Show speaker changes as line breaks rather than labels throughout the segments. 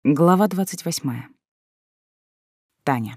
Глава 28. Таня.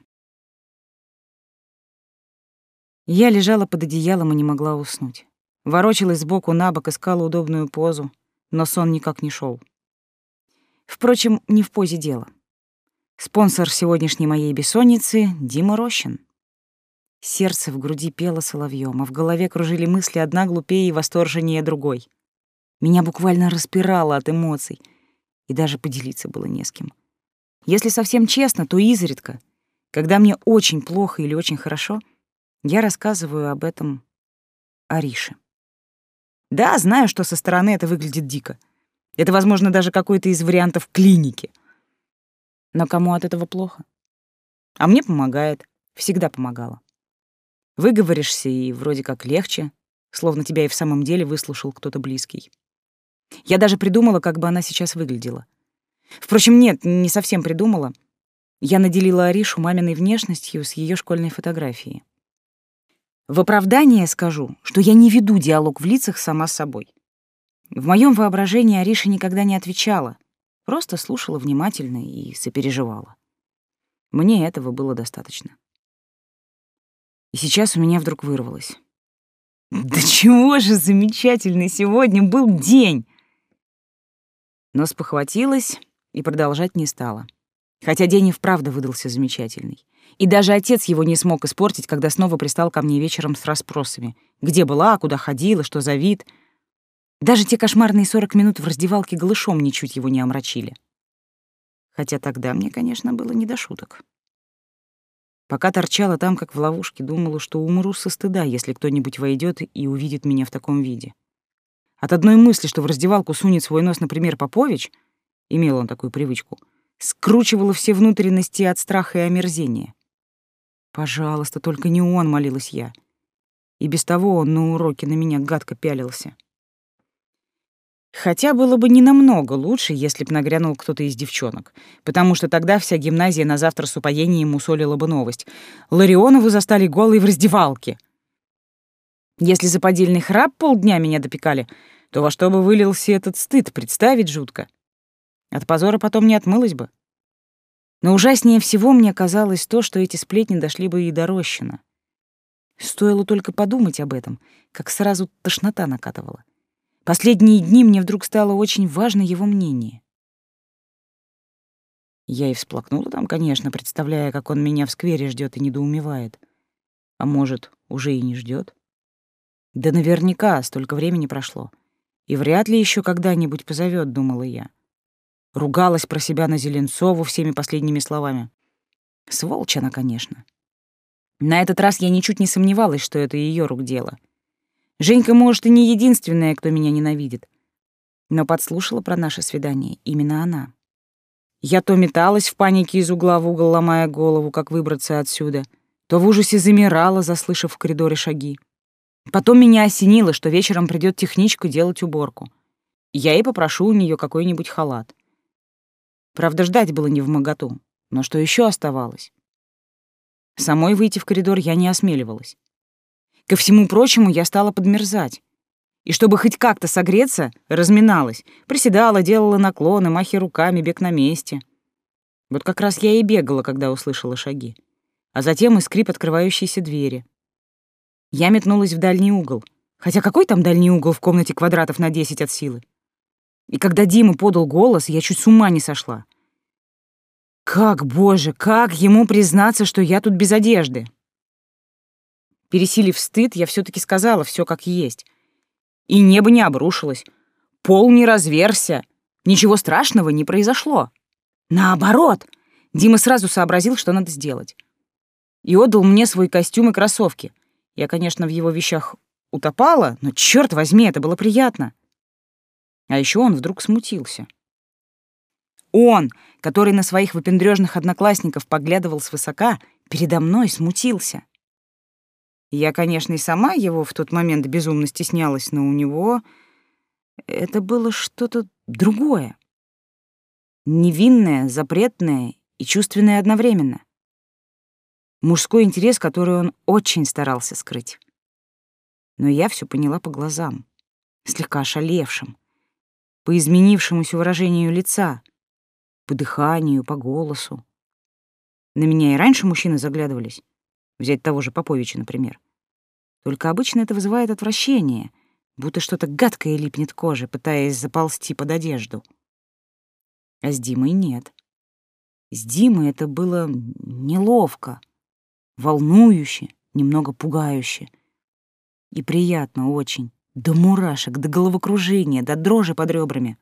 Я лежала под одеялом и не могла уснуть. Ворочалась сбоку на бок, искала удобную позу, но сон никак не шел. Впрочем, не в позе дело. Спонсор сегодняшней моей бессонницы — Дима Рощин. Сердце в груди пело соловьем, а в голове кружили мысли одна глупее и восторженнее другой. Меня буквально распирало от эмоций, и даже поделиться было не с кем. Если совсем честно, то изредка, когда мне очень плохо или очень хорошо, я рассказываю об этом Арише. Да, знаю, что со стороны это выглядит дико. Это, возможно, даже какой-то из вариантов клиники. Но кому от этого плохо? А мне помогает, всегда помогало. Выговоришься, и вроде как легче, словно тебя и в самом деле выслушал кто-то близкий. Я даже придумала, как бы она сейчас выглядела. Впрочем, нет, не совсем придумала. Я наделила Аришу маминой внешностью с ее школьной фотографией. В оправдание скажу, что я не веду диалог в лицах сама с собой. В моем воображении Ариша никогда не отвечала, просто слушала внимательно и сопереживала. Мне этого было достаточно. И сейчас у меня вдруг вырвалось. Да чего же замечательный сегодня был день! Но спохватилась и продолжать не стала. Хотя день и вправду выдался замечательный. И даже отец его не смог испортить, когда снова пристал ко мне вечером с расспросами. Где была, куда ходила, что за вид. Даже те кошмарные 40 минут в раздевалке голышом ничуть его не омрачили. Хотя тогда мне, конечно, было не до шуток. Пока торчала там, как в ловушке, думала, что умру со стыда, если кто-нибудь войдет и увидит меня в таком виде. От одной мысли, что в раздевалку сунет свой нос, например, Попович, имел он такую привычку, скручивала все внутренности от страха и омерзения. «Пожалуйста, только не он», — молилась я. И без того он на уроке на меня гадко пялился. Хотя было бы не намного лучше, если б нагрянул кто-то из девчонок, потому что тогда вся гимназия на завтра с упоением мусолила бы новость. Ларионову застали голой в раздевалке. Если за поддельный храп полдня меня допекали, то во что бы вылился этот стыд, представить жутко. От позора потом не отмылась бы. Но ужаснее всего мне казалось то, что эти сплетни дошли бы и до Рощина. Стоило только подумать об этом, как сразу тошнота накатывала. Последние дни мне вдруг стало очень важно его мнение. Я и всплакнула там, конечно, представляя, как он меня в сквере ждет и недоумевает. А может, уже и не ждет? Да наверняка столько времени прошло. И вряд ли еще когда-нибудь позовет, думала я. Ругалась про себя на Зеленцову всеми последними словами. Сволочь она, конечно. На этот раз я ничуть не сомневалась, что это ее рук дело. Женька, может, и не единственная, кто меня ненавидит. Но подслушала про наше свидание именно она. Я то металась в панике из угла в угол, ломая голову, как выбраться отсюда, то в ужасе замирала, заслышав в коридоре шаги. Потом меня осенило, что вечером придет техничка делать уборку. Я и попрошу у нее какой-нибудь халат. Правда, ждать было невмоготу, но что еще оставалось? Самой выйти в коридор я не осмеливалась. Ко всему прочему, я стала подмерзать. И чтобы хоть как-то согреться, разминалась, приседала, делала наклоны, махи руками, бег на месте. Вот как раз я и бегала, когда услышала шаги. А затем и скрип открывающейся двери. Я метнулась в дальний угол. Хотя какой там дальний угол в комнате квадратов на 10 от силы? И когда Дима подал голос, я чуть с ума не сошла. Как, боже, как ему признаться, что я тут без одежды? Пересилив стыд, я все-таки сказала все как есть. И небо не обрушилось, пол не разверзся, ничего страшного не произошло. Наоборот, Дима сразу сообразил, что надо сделать. И отдал мне свой костюм и кроссовки. Я, конечно, в его вещах утопала, но, черт возьми, это было приятно. А еще он вдруг смутился. Он, который на своих выпендрёжных одноклассников поглядывал свысока, передо мной смутился. Я, конечно, и сама его в тот момент безумно стеснялась, но у него это было что-то другое. Невинное, запретное и чувственное одновременно. Мужской интерес, который он очень старался скрыть. Но я все поняла по глазам, слегка ошалевшим, по изменившемуся выражению лица. по дыханию, по голосу. На меня и раньше мужчины заглядывались. Взять того же Поповича, например. Только обычно это вызывает отвращение, будто что-то гадкое липнет к коже, пытаясь заползти под одежду. А с Димой нет. С Димой это было неловко, волнующе, немного пугающе. И приятно очень. До мурашек, до головокружения, до дрожи под ребрами.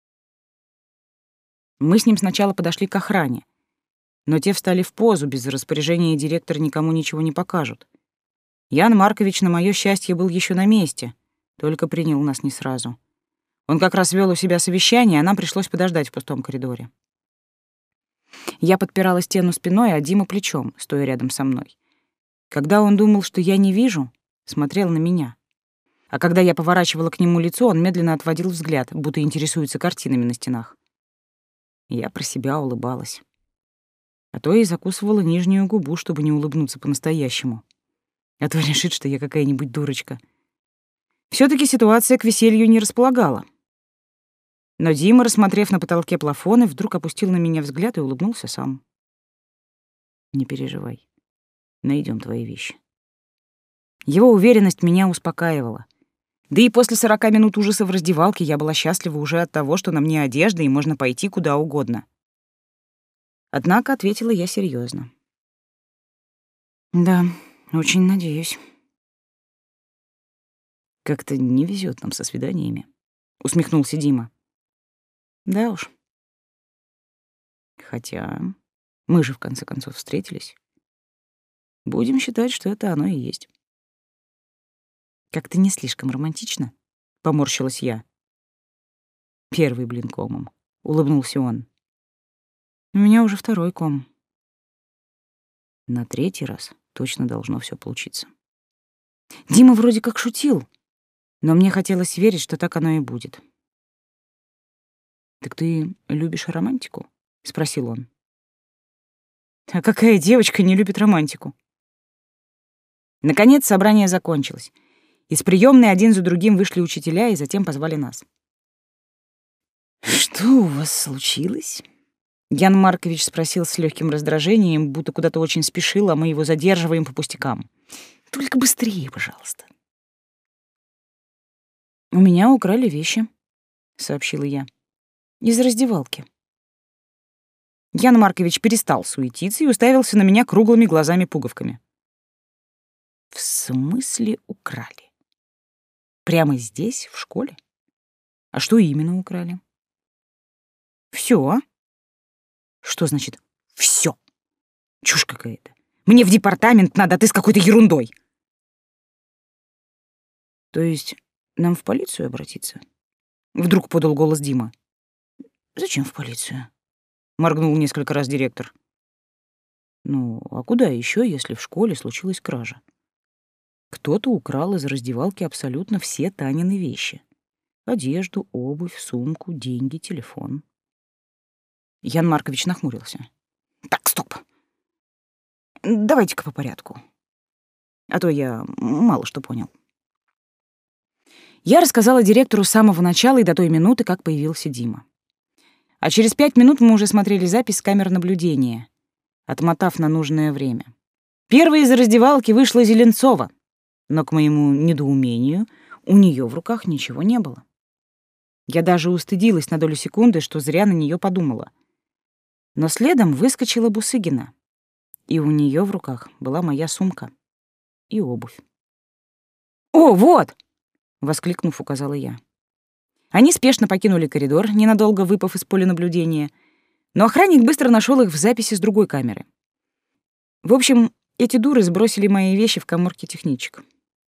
Мы с ним сначала подошли к охране, но те встали в позу, без распоряжения директора никому ничего не покажут. Ян Маркович, на моё счастье, был еще на месте, только принял нас не сразу. Он как раз вел у себя совещание, а нам пришлось подождать в пустом коридоре. Я подпирала стену спиной, а Дима плечом, стоя рядом со мной. Когда он думал, что я не вижу, смотрел на меня. А когда я поворачивала к нему лицо, он медленно отводил взгляд, будто интересуется картинами на стенах. Я про себя улыбалась. А то и закусывала нижнюю губу, чтобы не улыбнуться по-настоящему. А то решит, что я какая-нибудь дурочка. Всё-таки ситуация к веселью не располагала. Но Дима, рассмотрев на потолке плафоны, вдруг опустил на меня взгляд и улыбнулся сам. «Не переживай. Найдём твои вещи». Его уверенность меня успокаивала. Да и после 40 минут ужаса в раздевалке я была счастлива уже от того, что на мне одежда и можно пойти куда угодно. Однако ответила я серьёзно. «Да, очень надеюсь». «Как-то не везёт нам со свиданиями», — усмехнулся Дима. «Да уж. Хотя мы же в конце концов встретились. Будем считать, что это оно и есть». «Как-то не слишком романтично», — поморщилась я. «Первый блин комом», — улыбнулся он. «У меня уже второй ком». На третий раз точно должно всё получиться. Дима вроде как шутил, но мне хотелось верить, что так оно и будет. «Так ты любишь романтику?» — спросил он. «А какая девочка не любит романтику?» Наконец собрание закончилось. Из приёмной один за другим вышли учителя и затем позвали нас. «Что у вас случилось?» Ян Маркович спросил с лёгким раздражением, будто куда-то очень спешил, а мы его задерживаем по пустякам. «Только быстрее, пожалуйста». «У меня украли вещи», — сообщила я. «Из раздевалки». Ян Маркович перестал суетиться и уставился на меня круглыми глазами-пуговками. «В смысле украли? Прямо здесь, в школе? А что именно украли?» «Всё». «Что значит «всё»? Чушь какая-то. Мне в департамент надо, а ты с какой-то ерундой». «То есть нам в полицию обратиться?» Вдруг подал голос Дима. «Зачем в полицию?» Моргнул несколько раз директор. «Ну, а куда ещё, если в школе случилась кража? Кто-то украл из раздевалки абсолютно все Танины вещи. Одежду, обувь, сумку, деньги, телефон». Ян Маркович нахмурился. «Так, стоп. Давайте-ка по порядку. А то я мало что понял». Я рассказала директору с самого начала и до той минуты, как появился Дима. А через 5 минут мы уже смотрели запись с камер наблюдения, отмотав на нужное время. Первой из раздевалки вышла Зеленцова, но, к моему недоумению, у неё в руках ничего не было. Я даже устыдилась на долю секунды, что зря на неё подумала. Но следом выскочила Бусыгина, и у неё в руках была моя сумка и обувь. «О, вот!» — воскликнув, указала я. Они спешно покинули коридор, ненадолго выпав из поля наблюдения, но охранник быстро нашёл их в записи с другой камеры. В общем, эти дуры сбросили мои вещи в каморке техничек.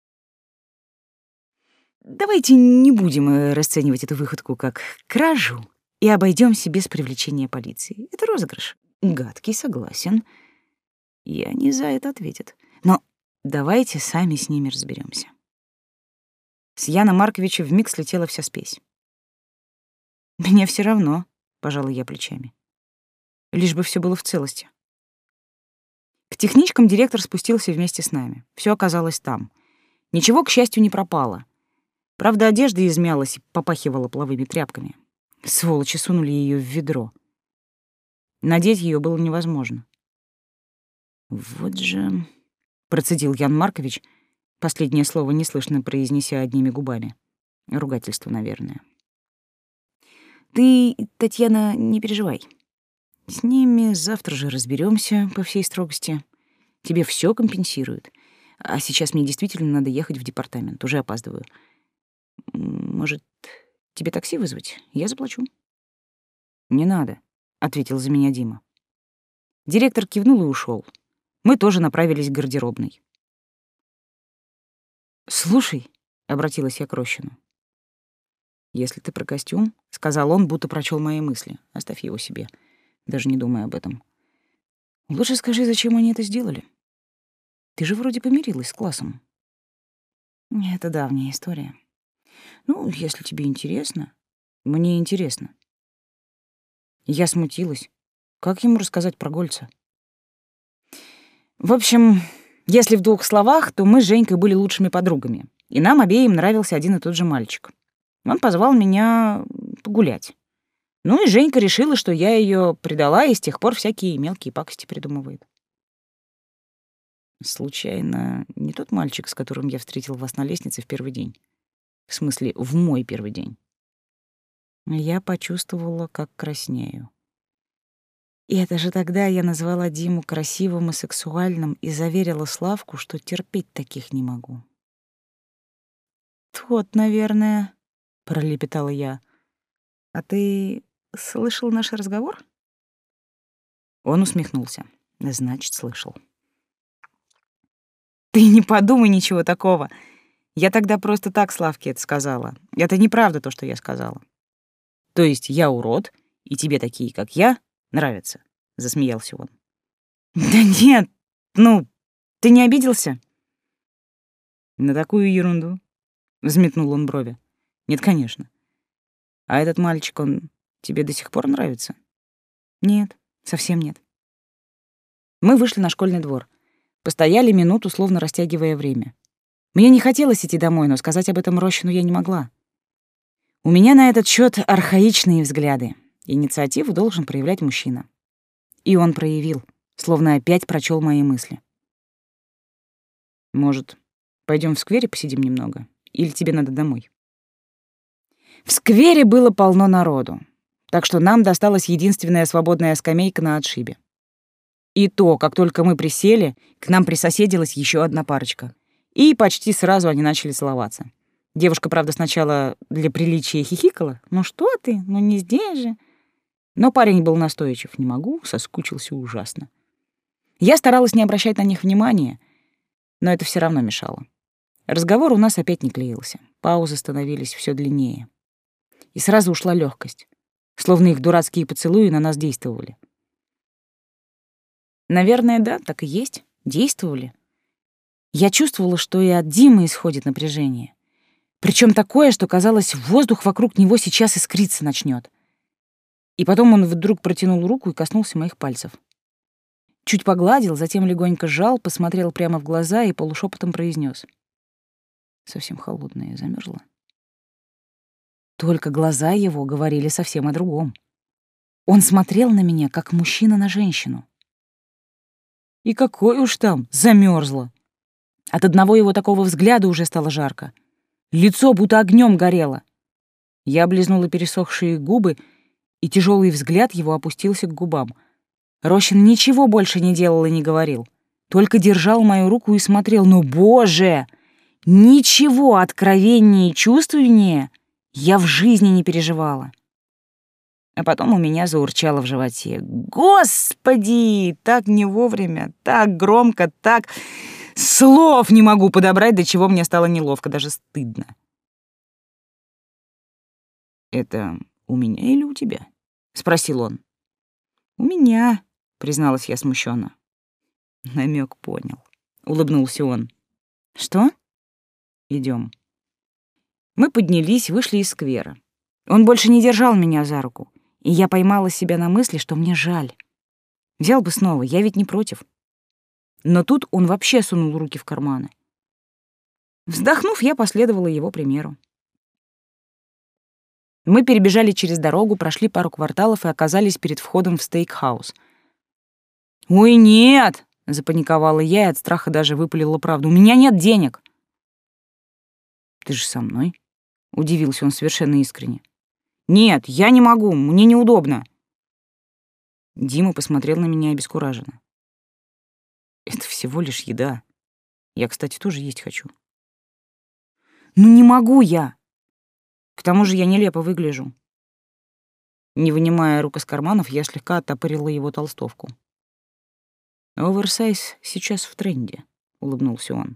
Давайте не будем расценивать эту выходку как кражу и обойдёмся без привлечения полиции. Это розыгрыш. Гадкий, согласен. И они за это ответят. Но давайте сами с ними разберёмся. С Яна Марковича вмиг слетела вся спесь. «Мне всё равно», — пожала я плечами. «Лишь бы всё было в целости». К техничкам директор спустился вместе с нами. Всё оказалось там. Ничего, к счастью, не пропало. Правда, одежда измялась и попахивала половыми тряпками. Сволочи сунули её в ведро. Надеть ее было невозможно. «Вот же...» — процедил Ян Маркович, последнее слово неслышно произнеся одними губами. Ругательство, наверное. «Ты, Татьяна, не переживай. С ними завтра же разберемся по всей строгости. Тебе все компенсируют. А сейчас мне действительно надо ехать в департамент. Уже опаздываю. Может, тебе такси вызвать? Я заплачу». «Не надо», — ответил за меня Дима. Директор кивнул и ушел. Мы тоже направились к гардеробной. «Слушай», — обратилась я к Рощину. «Если ты про костюм», — сказал он, будто прочел мои мысли. «Оставь его себе, даже не думай об этом. Лучше скажи, зачем они это сделали? Ты же вроде помирилась с классом». «Это давняя история. Ну, если тебе интересно». «Мне интересно». Я смутилась. Как ему рассказать про Гольца? В общем, если в двух словах, то мы с Женькой были лучшими подругами, и нам обеим нравился один и тот же мальчик. Он позвал меня погулять. Ну и Женька решила, что я ее предала, и с тех пор всякие мелкие пакости придумывает. Случайно не тот мальчик, с которым я встретил вас на лестнице в первый день? В смысле, в мой первый день? Я почувствовала, как краснею. И это же тогда я назвала Диму красивым и сексуальным и заверила Славку, что терпеть таких не могу. «Тот, наверное», — пролепетала я. «А ты слышал наш разговор?» Он усмехнулся. «Значит, слышал». «Ты не подумай ничего такого. Я тогда просто так Славке это сказала. Это неправда то, что я сказала». «То есть я урод, и тебе такие, как я, нравятся?» — засмеялся он. «Да нет, ну, ты не обиделся?» «На такую ерунду?» — взметнул он брови. «Нет, конечно. А этот мальчик, он тебе до сих пор нравится?» «Нет, совсем нет». Мы вышли на школьный двор. Постояли минуту, словно растягивая время. Мне не хотелось идти домой, но сказать об этом Рощину я не могла. У меня на этот счет архаичные взгляды. Инициативу должен проявлять мужчина. И он проявил, словно опять прочел мои мысли. «Может, пойдем в сквере посидим немного? Или тебе надо домой?» В сквере было полно народу, так что нам досталась единственная свободная скамейка на отшибе. И то, как только мы присели, к нам присоседилась еще одна парочка. И почти сразу они начали целоваться. Девушка, правда, сначала для приличия хихикала. «Ну что ты? Ну не здесь же». Но парень был настойчив. «Не могу», соскучился ужасно. Я старалась не обращать на них внимания, но это все равно мешало. Разговор у нас опять не клеился. Паузы становились все длиннее. И сразу ушла легкость, словно их дурацкие поцелуи на нас действовали. Наверное, да, так и есть. Действовали. Я чувствовала, что и от Димы исходит напряжение. Причем такое, что, казалось, воздух вокруг него сейчас искриться начнет. И потом он вдруг протянул руку и коснулся моих пальцев. Чуть погладил, затем легонько сжал, посмотрел прямо в глаза и полушепотом произнес: «Совсем холодная, замерзла». Только глаза его говорили совсем о другом. Он смотрел на меня, как мужчина на женщину. И какой уж там замерзла. От одного его такого взгляда уже стало жарко. Лицо будто огнем горело. Я облизнула пересохшие губы, и тяжелый взгляд его опустился к губам. Рощин ничего больше не делал и не говорил. Только держал мою руку и смотрел. Но, Боже! Ничего откровеннее и чувственнее я в жизни не переживала. А потом у меня заурчало в животе. Господи! Так не вовремя, так громко, так... Слов не могу подобрать, до чего мне стало неловко, даже стыдно. «Это у меня или у тебя?» — спросил он. «У меня», — призналась я смущенно. Намек понял. Улыбнулся он. «Что?» «Идем». Мы поднялись, вышли из сквера. Он больше не держал меня за руку, и я поймала себя на мысли, что мне жаль. Взял бы снова, я ведь не против. Но тут он вообще сунул руки в карманы. Вздохнув, я последовала его примеру. Мы перебежали через дорогу, прошли пару кварталов и оказались перед входом в стейкхаус. «Ой, нет!» — запаниковала я и от страха даже выпалила правду. «У меня нет денег!» «Ты же со мной?» — удивился он совершенно искренне. «Нет, я не могу, мне неудобно». Дима посмотрел на меня обескураженно. «Это всего лишь еда. Я, кстати, тоже есть хочу». «Ну не могу я! К тому же я нелепо выгляжу». Не вынимая рук из карманов, я слегка оттопырила его толстовку. «Оверсайз сейчас в тренде», — улыбнулся он.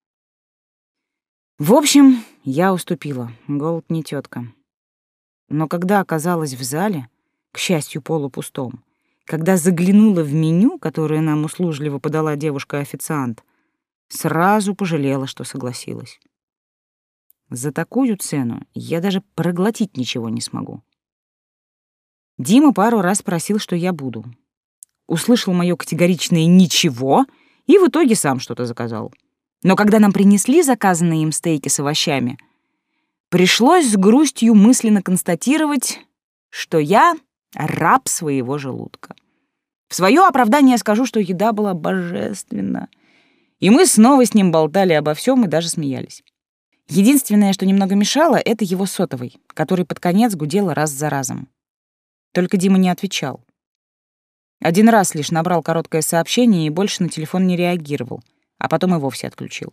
В общем, я уступила. Голод не тетка. Но когда оказалась в зале, к счастью, полупустом, когда заглянула в меню, которое нам услужливо подала девушка-официант, сразу пожалела, что согласилась. За такую цену я даже проглотить ничего не смогу. Дима пару раз просил, что я буду. Услышал моё категоричное «ничего» и в итоге сам что-то заказал. Но когда нам принесли заказанные им стейки с овощами, пришлось с грустью мысленно констатировать, что я раб своего желудка. В своё оправдание скажу, что еда была божественна. И мы снова с ним болтали обо всём и даже смеялись. Единственное, что немного мешало, это его сотовый, который под конец гудел раз за разом. Только Дима не отвечал. Один раз лишь набрал короткое сообщение и больше на телефон не реагировал, а потом и вовсе отключил.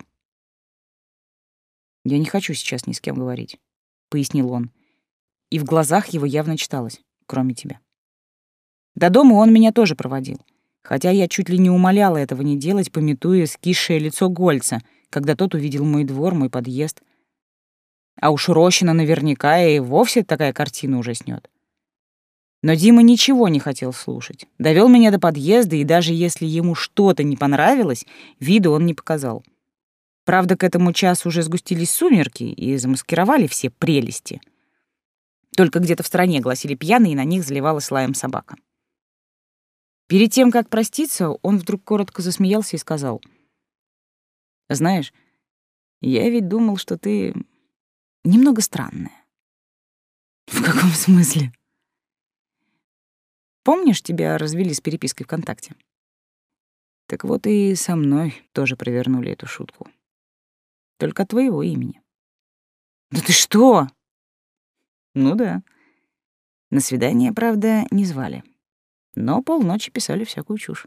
«Я не хочу сейчас ни с кем говорить», — пояснил он. И в глазах его явно читалось, кроме тебя. До дома он меня тоже проводил, хотя я чуть ли не умоляла этого не делать, памятуя скисшее лицо Гольца, когда тот увидел мой двор, мой подъезд. А уж Рощина наверняка и вовсе такая картина ужаснёт. Но Дима ничего не хотел слушать. Довёл меня до подъезда, и даже если ему что-то не понравилось, виду он не показал. Правда, к этому часу уже сгустились сумерки и замаскировали все прелести. Только где-то в стороне гласили пьяные, и на них заливалась лаем собака. Перед тем, как проститься, он вдруг коротко засмеялся и сказал: «Знаешь, я ведь думал, что ты немного странная». «В каком смысле?» «Помнишь, тебя развели с перепиской ВКонтакте? Так вот и со мной тоже провернули эту шутку. Только от твоего имени». «Да ты что?» «Ну да. На свидание, правда, не звали. Но полночи писали всякую чушь».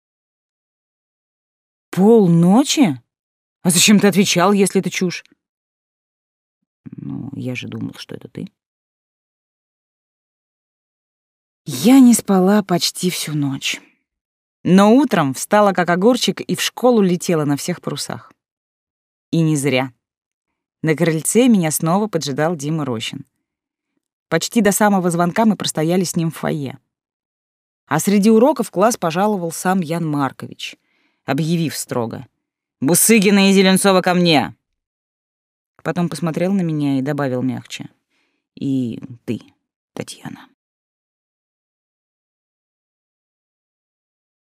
«Полночи? А зачем ты отвечал, если это чушь?» «Ну, я же думал, что это ты». Я не спала почти всю ночь. Но утром встала как огурчик и в школу летела на всех парусах. И не зря. На крыльце меня снова поджидал Дима Рощин. Почти до самого звонка мы простояли с ним в фойе. А среди уроков в класс пожаловал сам Ян Маркович, объявив строго: «Бусыгина и Зеленцова ко мне!» Потом посмотрел на меня и добавил мягче: «И ты, Татьяна».